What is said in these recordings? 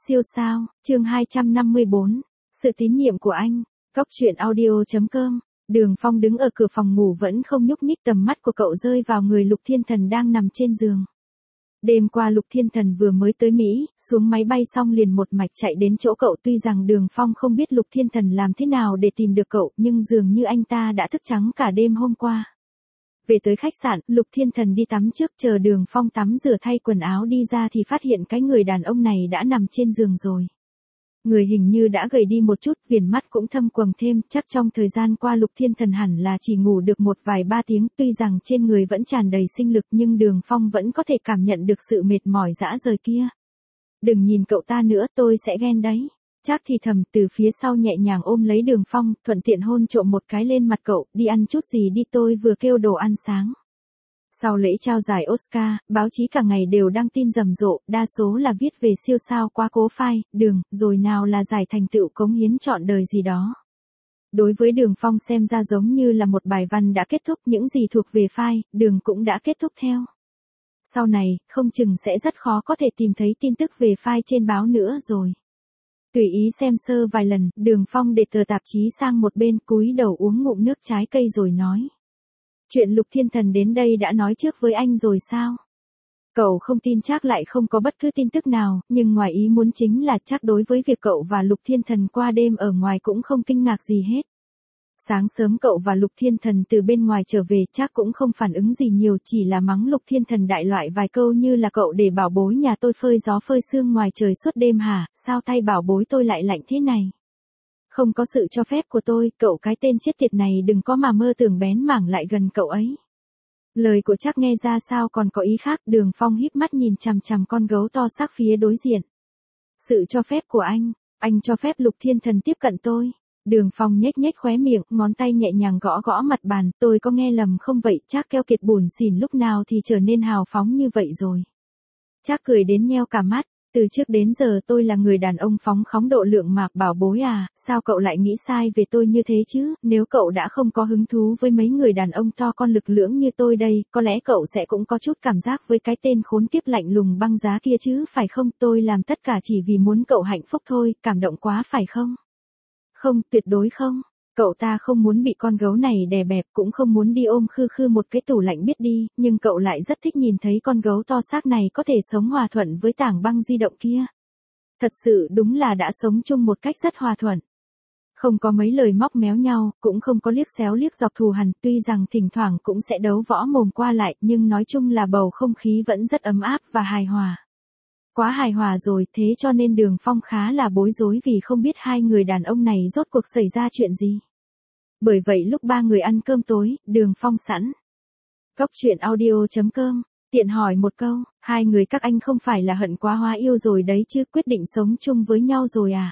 Siêu sao, chương 254. Sự tín nhiệm của anh. Cóc truyện audio.com. Đường Phong đứng ở cửa phòng ngủ vẫn không nhúc nhích, tầm mắt của cậu rơi vào người Lục Thiên Thần đang nằm trên giường. Đêm qua Lục Thiên Thần vừa mới tới Mỹ, xuống máy bay xong liền một mạch chạy đến chỗ cậu. Tuy rằng Đường Phong không biết Lục Thiên Thần làm thế nào để tìm được cậu, nhưng dường như anh ta đã thức trắng cả đêm hôm qua. Về tới khách sạn, Lục Thiên Thần đi tắm trước, chờ Đường Phong tắm rửa thay quần áo đi ra thì phát hiện cái người đàn ông này đã nằm trên giường rồi. Người hình như đã gầy đi một chút, viền mắt cũng thâm quầng thêm, chắc trong thời gian qua Lục Thiên Thần hẳn là chỉ ngủ được một vài ba tiếng. Tuy rằng trên người vẫn tràn đầy sinh lực nhưng Đường Phong vẫn có thể cảm nhận được sự mệt mỏi rã rời kia. Đừng nhìn cậu ta nữa, tôi sẽ ghen đấy. Trác thì thầm từ phía sau nhẹ nhàng ôm lấy Đường Phong, thuận tiện hôn trộm một cái lên mặt cậu. Đi ăn chút gì đi, tôi vừa kêu đồ ăn sáng. Sau lễ trao giải Oscar, báo chí cả ngày đều đăng tin rầm rộ, đa số là viết về siêu sao quá cố phai, Đường, rồi nào là giải thành tựu cống hiến trọn đời gì đó. Đối với Đường Phong xem ra giống như là một bài văn đã kết thúc, những gì thuộc về phai, Đường cũng đã kết thúc theo. Sau này, không chừng sẽ rất khó có thể tìm thấy tin tức về phai trên báo nữa rồi. Tùy ý xem sơ vài lần, Đường Phong để tờ tạp chí sang một bên, cúi đầu uống ngụm nước trái cây rồi nói. Chuyện Lục Thiên Thần đến đây đã nói trước với anh rồi sao? Cậu không tin Trác lại không có bất cứ tin tức nào, nhưng ngoài ý muốn chính là Trác đối với việc cậu và Lục Thiên Thần qua đêm ở ngoài cũng không kinh ngạc gì hết. Sáng sớm cậu và Lục Thiên Thần từ bên ngoài trở về, Trác cũng không phản ứng gì nhiều, chỉ là mắng Lục Thiên Thần đại loại vài câu như là cậu để bảo bối nhà tôi phơi gió phơi sương ngoài trời suốt đêm hả, sao tay bảo bối tôi lại lạnh thế này? Không có sự cho phép của tôi, cậu cái tên chết tiệt này đừng có mà mơ tưởng bén mảng lại gần cậu ấy. Lời của Trác nghe ra sao còn có ý khác. Đường Phong híp mắt nhìn chằm chằm con gấu to xác phía đối diện. Sự cho phép của anh cho phép Lục Thiên Thần tiếp cận tôi. Đường Phong nhếch nhếch khóe miệng, ngón tay nhẹ nhàng gõ gõ mặt bàn, tôi có nghe lầm không vậy? Trác keo kiệt buồn xỉn lúc nào thì trở nên hào phóng như vậy rồi. Trác cười đến nheo cả mắt. Từ trước đến giờ tôi là người đàn ông phóng khoáng độ lượng mạc, bảo bối à, sao cậu lại nghĩ sai về tôi như thế chứ? Nếu cậu đã không có hứng thú với mấy người đàn ông to con lực lưỡng như tôi đây, có lẽ cậu sẽ cũng có chút cảm giác với cái tên khốn kiếp lạnh lùng băng giá kia chứ, phải không? Tôi làm tất cả chỉ vì muốn cậu hạnh phúc thôi, cảm động quá phải không? Không, tuyệt đối không. Cậu ta không muốn bị con gấu này đè bẹp, cũng không muốn đi ôm khư khư một cái tủ lạnh biết đi, nhưng cậu lại rất thích nhìn thấy con gấu to xác này có thể sống hòa thuận với tảng băng di động kia. Thật sự đúng là đã sống chung một cách rất hòa thuận. Không có mấy lời móc méo nhau, cũng không có liếc xéo liếc dọc thù hằn, tuy rằng thỉnh thoảng cũng sẽ đấu võ mồm qua lại, nhưng nói chung là bầu không khí vẫn rất ấm áp và hài hòa. Quá hài hòa rồi, thế cho nên Đường Phong khá là bối rối vì không biết hai người đàn ông này rốt cuộc xảy ra chuyện gì. Bởi vậy lúc ba người ăn cơm tối, Đường Phong sẵn. Cóc truyện audio.com, tiện hỏi một câu, hai người các anh không phải là hận quá hóa yêu rồi đấy chứ, quyết định sống chung với nhau rồi à?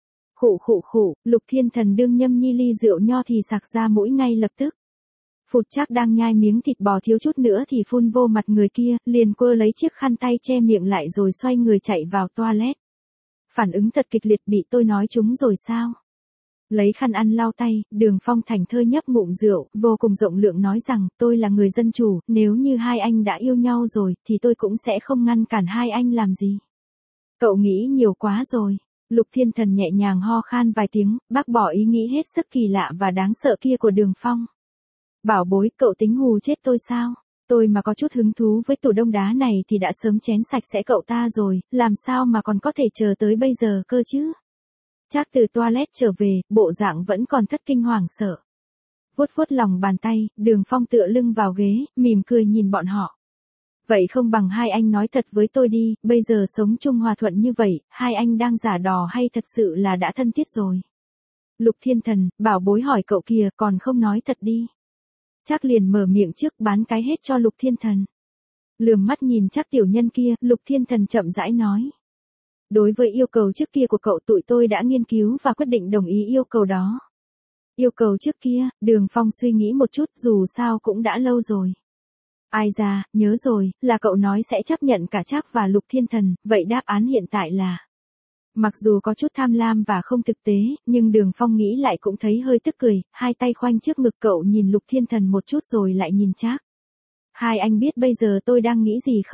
Khụ, Lục Thiên Thần đương nhâm nhi ly rượu nho thì sặc ra mũi ngay lập tức. Phụt, Trác đang nhai miếng thịt bò thiếu chút nữa thì phun vô mặt người kia, liền quơ lấy chiếc khăn tay che miệng lại rồi xoay người chạy vào toilet. Phản ứng thật kịch liệt, bị tôi nói trúng rồi sao? Lấy khăn ăn lau tay, Đường Phong thảnh thơi nhấp ngụm rượu, vô cùng rộng lượng nói rằng, tôi là người dân chủ, nếu như hai anh đã yêu nhau rồi, thì tôi cũng sẽ không ngăn cản hai anh làm gì. Cậu nghĩ nhiều quá rồi. Lục Thiên Thần nhẹ nhàng ho khan vài tiếng, bác bỏ ý nghĩ hết sức kỳ lạ và đáng sợ kia của Đường Phong. Bảo bối, cậu tính hù chết tôi sao? Tôi mà có chút hứng thú với tủ đông đá này thì đã sớm chén sạch sẽ cậu ta rồi, làm sao mà còn có thể chờ tới bây giờ cơ chứ? Trác từ toilet trở về, bộ dạng vẫn còn thất kinh hoàng sợ. Vuốt vuốt lòng bàn tay, Đường Phong tựa lưng vào ghế, mỉm cười nhìn bọn họ. Vậy không bằng hai anh nói thật với tôi đi, bây giờ sống chung hòa thuận như vậy, hai anh đang giả đò hay thật sự là đã thân thiết rồi? Lục Thiên Thần, bảo bối hỏi cậu kìa, còn không nói thật đi. Trác liền mở miệng trước, bán cái hết cho Lục Thiên Thần. Lườm mắt nhìn Trác tiểu nhân kia, Lục Thiên Thần chậm rãi nói. Đối với yêu cầu trước kia của cậu, tụi tôi đã nghiên cứu và quyết định đồng ý yêu cầu đó. Yêu cầu trước kia, Đường Phong suy nghĩ một chút, dù sao cũng đã lâu rồi. Ai da, nhớ rồi, là cậu nói sẽ chấp nhận cả Trác và Lục Thiên Thần, vậy đáp án hiện tại là. Mặc dù có chút tham lam và không thực tế, nhưng Đường Phong nghĩ lại cũng thấy hơi tức cười, hai tay khoanh trước ngực cậu nhìn Lục Thiên Thần một chút rồi lại nhìn Trác. Hai anh biết bây giờ tôi đang nghĩ gì không?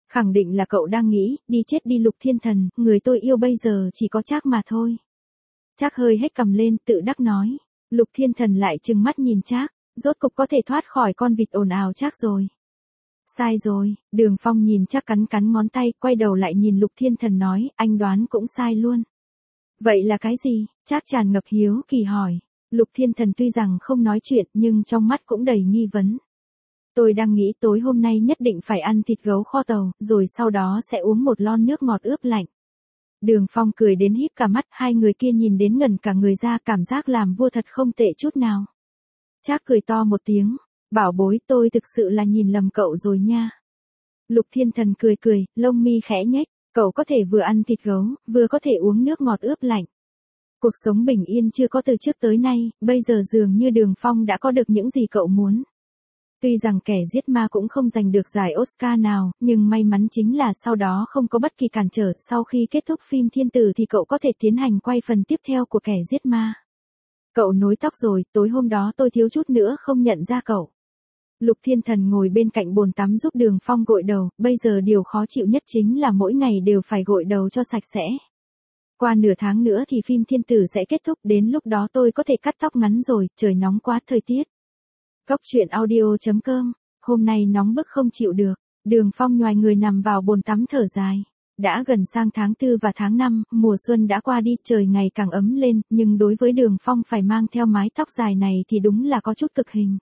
Khẳng định là cậu đang nghĩ, đi chết đi Lục Thiên Thần, người tôi yêu bây giờ chỉ có Trác mà thôi. Trác hơi hét cằm lên, tự đắc nói. Lục Thiên Thần lại trừng mắt nhìn Trác, rốt cục có thể thoát khỏi con vịt ồn ào Trác rồi. Sai rồi, Đường Phong nhìn Trác cắn cắn ngón tay, quay đầu lại nhìn Lục Thiên Thần nói, anh đoán cũng sai luôn. Vậy là cái gì? Trác tràn ngập hiếu kỳ hỏi. Lục Thiên Thần tuy rằng không nói chuyện nhưng trong mắt cũng đầy nghi vấn. Tôi đang nghĩ tối hôm nay nhất định phải ăn thịt gấu kho tàu, rồi sau đó sẽ uống một lon nước ngọt ướp lạnh. Đường Phong cười đến híp cả mắt, hai người kia nhìn đến ngẩn cả người ra, cảm giác làm vua thật không tệ chút nào. Trác cười to một tiếng, bảo bối, tôi thực sự là nhìn lầm cậu rồi nha. Lục Thiên Thần cười cười, lông mi khẽ nhếch, cậu có thể vừa ăn thịt gấu, vừa có thể uống nước ngọt ướp lạnh. Cuộc sống bình yên chưa có từ trước tới nay, bây giờ dường như Đường Phong đã có được những gì cậu muốn. Tuy rằng Kẻ Giết Ma cũng không giành được giải Oscar nào, nhưng may mắn chính là sau đó không có bất kỳ cản trở, sau khi kết thúc phim Thiên Tử thì cậu có thể tiến hành quay phần tiếp theo của Kẻ Giết Ma. Cậu nối tóc rồi, tối hôm đó tôi thiếu chút nữa không nhận ra cậu. Lục Thiên Thần ngồi bên cạnh bồn tắm giúp Đường Phong gội đầu, bây giờ điều khó chịu nhất chính là mỗi ngày đều phải gội đầu cho sạch sẽ. Qua nửa tháng nữa thì phim Thiên Tử sẽ kết thúc, đến lúc đó tôi có thể cắt tóc ngắn rồi, trời nóng quá thời tiết. Cốc truyện audio.com, hôm nay nóng bức không chịu được, Đường Phong nhoài người nằm vào bồn tắm thở dài. Đã gần sang tháng 4 và tháng 5, mùa xuân đã qua đi, trời ngày càng ấm lên, nhưng đối với Đường Phong phải mang theo mái tóc dài này thì đúng là có chút cực hình.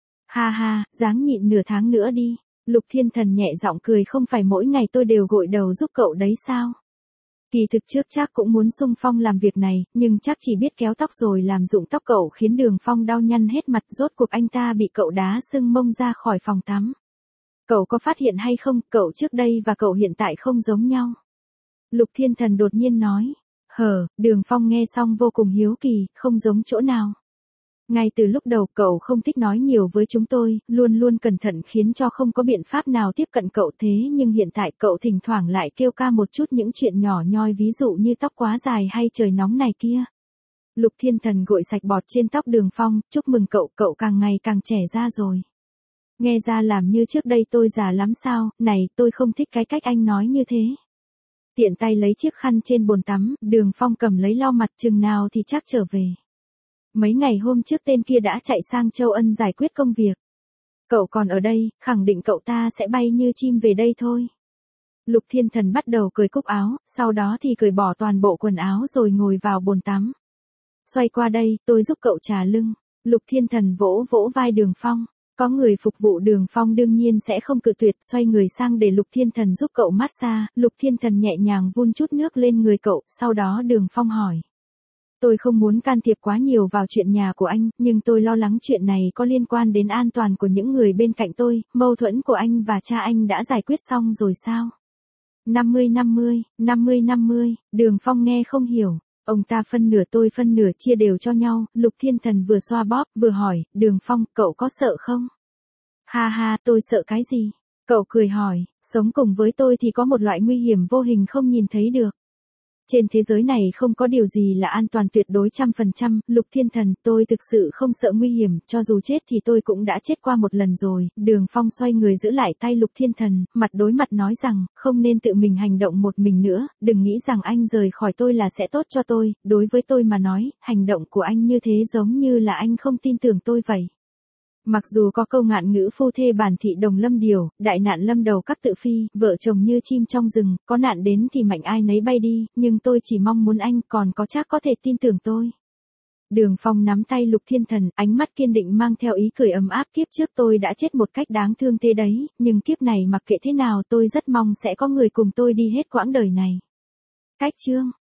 Ha ha, ráng nhịn nửa tháng nữa đi. Lục Thiên Thần nhẹ giọng cười, không phải mỗi ngày tôi đều gội đầu giúp cậu đấy sao? Kỳ thực trước Trác cũng muốn xung phong làm việc này, nhưng Trác chỉ biết kéo tóc rồi làm rụng tóc cậu, khiến Đường Phong đau nhăn hết mặt, rốt cuộc anh ta bị cậu đá sưng mông ra khỏi phòng tắm. Cậu có phát hiện hay không, cậu trước đây và cậu hiện tại không giống nhau. Lục Thiên Thần đột nhiên nói. Đường Phong nghe xong vô cùng hiếu kỳ, không giống chỗ nào. Ngay từ lúc đầu cậu không thích nói nhiều với chúng tôi, luôn luôn cẩn thận khiến cho không có biện pháp nào tiếp cận cậu, thế nhưng hiện tại cậu thỉnh thoảng lại kêu ca một chút những chuyện nhỏ nhoi, ví dụ như tóc quá dài hay trời nóng này kia. Lục Thiên Thần gội sạch bọt trên tóc Đường Phong, chúc mừng cậu, cậu càng ngày càng trẻ ra rồi. Nghe ra làm như trước đây tôi già lắm sao, này tôi không thích cái cách anh nói như thế. Tiện tay lấy chiếc khăn trên bồn tắm, Đường Phong cầm lấy lau mặt, chừng nào thì Trác trở về. Mấy ngày hôm trước tên kia đã chạy sang Châu Ân giải quyết công việc. Cậu còn ở đây, khẳng định cậu ta sẽ bay như chim về đây thôi. Lục Thiên Thần bắt đầu cởi cúc áo, sau đó thì cởi bỏ toàn bộ quần áo rồi ngồi vào bồn tắm. Xoay qua đây, tôi giúp cậu trà lưng. Lục Thiên Thần vỗ vỗ vai Đường Phong. Có người phục vụ Đường Phong đương nhiên sẽ không cự tuyệt, xoay người sang để Lục Thiên Thần giúp cậu massage. Lục Thiên Thần nhẹ nhàng vun chút nước lên người cậu, sau đó Đường Phong hỏi. Tôi không muốn can thiệp quá nhiều vào chuyện nhà của anh, nhưng tôi lo lắng chuyện này có liên quan đến an toàn của những người bên cạnh tôi, mâu thuẫn của anh và cha anh đã giải quyết xong rồi sao? 50-50, 50-50, Đường Phong nghe không hiểu, ông ta phân nửa tôi phân nửa, chia đều cho nhau. Lục Thiên Thần vừa xoa bóp, vừa hỏi, Đường Phong, cậu có sợ không? Ha ha, tôi sợ cái gì? Cậu cười hỏi, sống cùng với tôi thì có một loại nguy hiểm vô hình không nhìn thấy được. Trên thế giới này không có điều gì là an toàn tuyệt đối 100%, Lục Thiên Thần, tôi thực sự không sợ nguy hiểm, cho dù chết thì tôi cũng đã chết qua một lần rồi. Đường Phong xoay người giữ lại tay Lục Thiên Thần, mặt đối mặt nói rằng, không nên tự mình hành động một mình nữa, đừng nghĩ rằng anh rời khỏi tôi là sẽ tốt cho tôi, đối với tôi mà nói, hành động của anh như thế giống như là anh không tin tưởng tôi vậy. Mặc dù có câu ngạn ngữ phu thê bản thị đồng lâm điều, đại nạn lâm đầu các tự phi, vợ chồng như chim trong rừng, có nạn đến thì mạnh ai nấy bay đi, nhưng tôi chỉ mong muốn anh còn có Trác có thể tin tưởng tôi. Đường Phong nắm tay Lục Thiên Thần, ánh mắt kiên định mang theo ý cười ấm áp, kiếp trước tôi đã chết một cách đáng thương thế đấy, nhưng kiếp này mặc kệ thế nào tôi rất mong sẽ có người cùng tôi đi hết quãng đời này. Cách chương